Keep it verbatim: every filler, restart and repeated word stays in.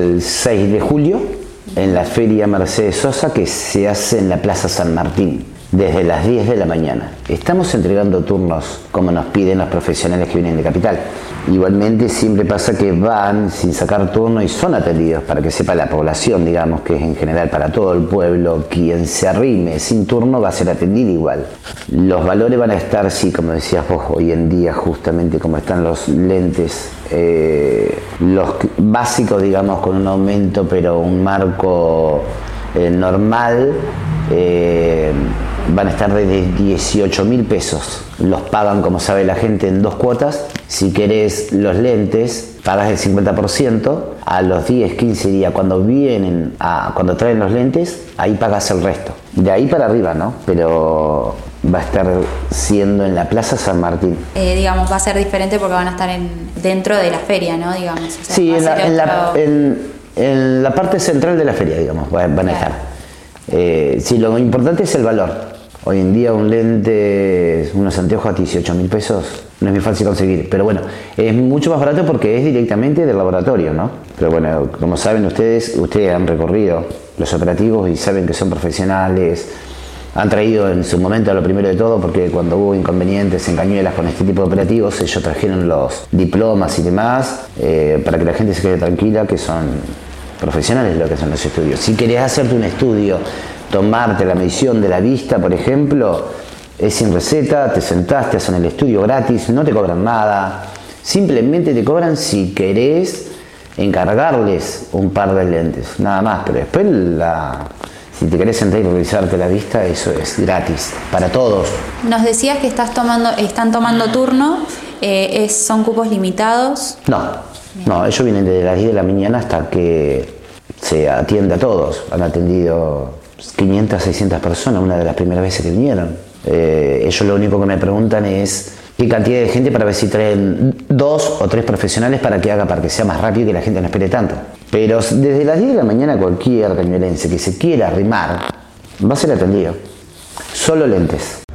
el seis de julio en la Feria Mercedes Sosa, que se hace en la Plaza San Martín, desde las diez de la mañana. Estamos entregando turnos como nos piden los profesionales que vienen de Capital. Igualmente siempre pasa que van sin sacar turno y son atendidos, para que sepa la población, digamos, que es en general para todo el pueblo. Quien se arrime sin turno va a ser atendido igual. Los valores van a estar, sí, como decías vos, hoy en día justamente como están los lentes, eh, los básicos, digamos, con un aumento, pero un marco eh, normal, eh, van a estar desde dieciocho mil pesos. Los pagan, como sabe la gente, en dos cuotas. Si querés los lentes, pagas el cincuenta por ciento. A los diez, quince días, cuando vienen, a, cuando traen los lentes, ahí pagas el resto. De ahí para arriba, ¿no? Pero va a estar siendo en la Plaza San Martín. Eh, digamos, va a ser diferente porque van a estar en, dentro de la feria, ¿no? Digamos, o sea, sí, en la, en, la, otro... en, en la parte central de la feria, digamos, van a claro. estar. Eh, sí, lo importante es el valor. Hoy en día un lente, unos anteojos a dieciocho mil pesos, no es muy fácil conseguir, pero bueno, es mucho más barato porque es directamente del laboratorio, ¿no? Pero bueno, como saben ustedes, ustedes han recorrido los operativos y saben que son profesionales, han traído en su momento lo primero de todo, porque cuando hubo inconvenientes en Cañuelas con este tipo de operativos, ellos trajeron los diplomas y demás, eh, para que la gente se quede tranquila que son profesionales lo que son los estudios. Si querés hacerte un estudio, tomarte la medición de la vista, por ejemplo, es sin receta, te sentás, te hacen el estudio gratis, no te cobran nada, simplemente te cobran si querés encargarles un par de lentes, nada más, pero después la, si te querés sentar y revisarte la vista, eso es gratis, para todos. Nos decías que estás tomando, están tomando turno, eh, es, ¿son cupos limitados? No, no, ellos vienen desde las diez de la mañana hasta que se atiende a todos, han atendido quinientas, seiscientas personas, una de las primeras veces que vinieron. Eh, ellos lo único que me preguntan es qué cantidad de gente, para ver si traen dos o tres profesionales para que haga, para que sea más rápido y que la gente no espere tanto. Pero desde las diez de la mañana cualquier cañuelense que se quiera arrimar va a ser atendido. Solo lentes.